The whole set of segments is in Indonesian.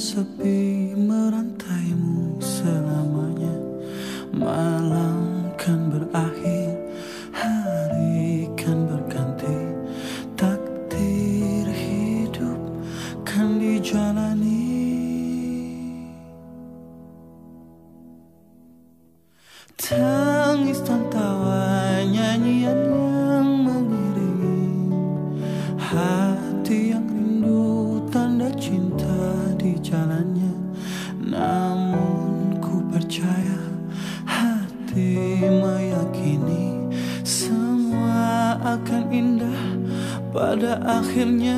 sepi merantaimu selamanya. Malam kan berakhir, hari kan berganti, takdir hidup kan dijalani. Tangis dan tawa, nyanyian yang mengiringi hati yang rindu, tanda cinta di jalannya. Namun ku percaya, hati meyakini semua akan indah pada akhirnya.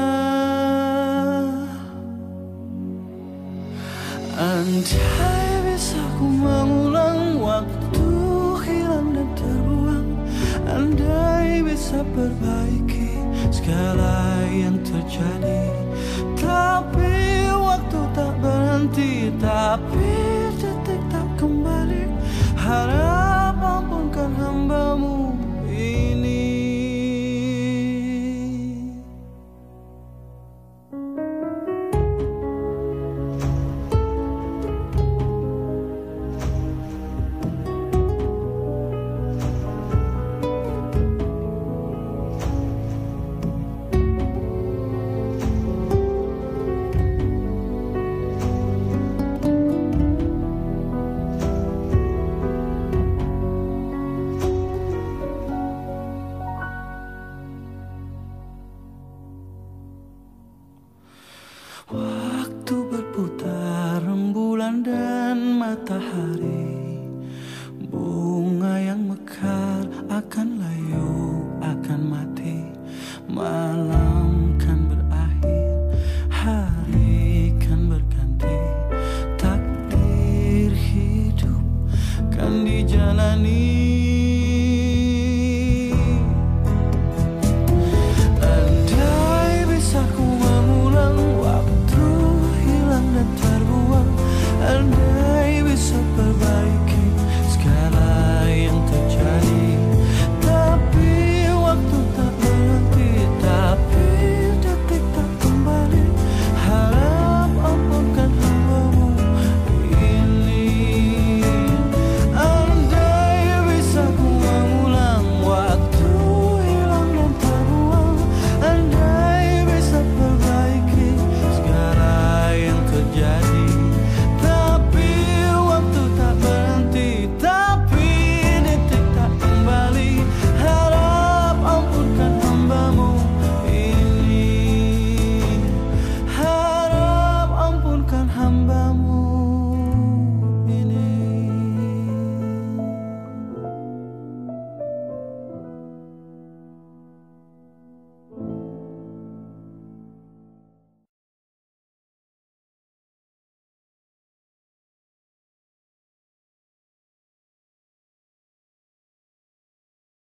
Andai bisa ku mengulang waktu hilang dan terbuang, andai bisa perbaiki segala yang terjadi. Tapi waktu tak berhenti, tapi detik tak kembali. Harap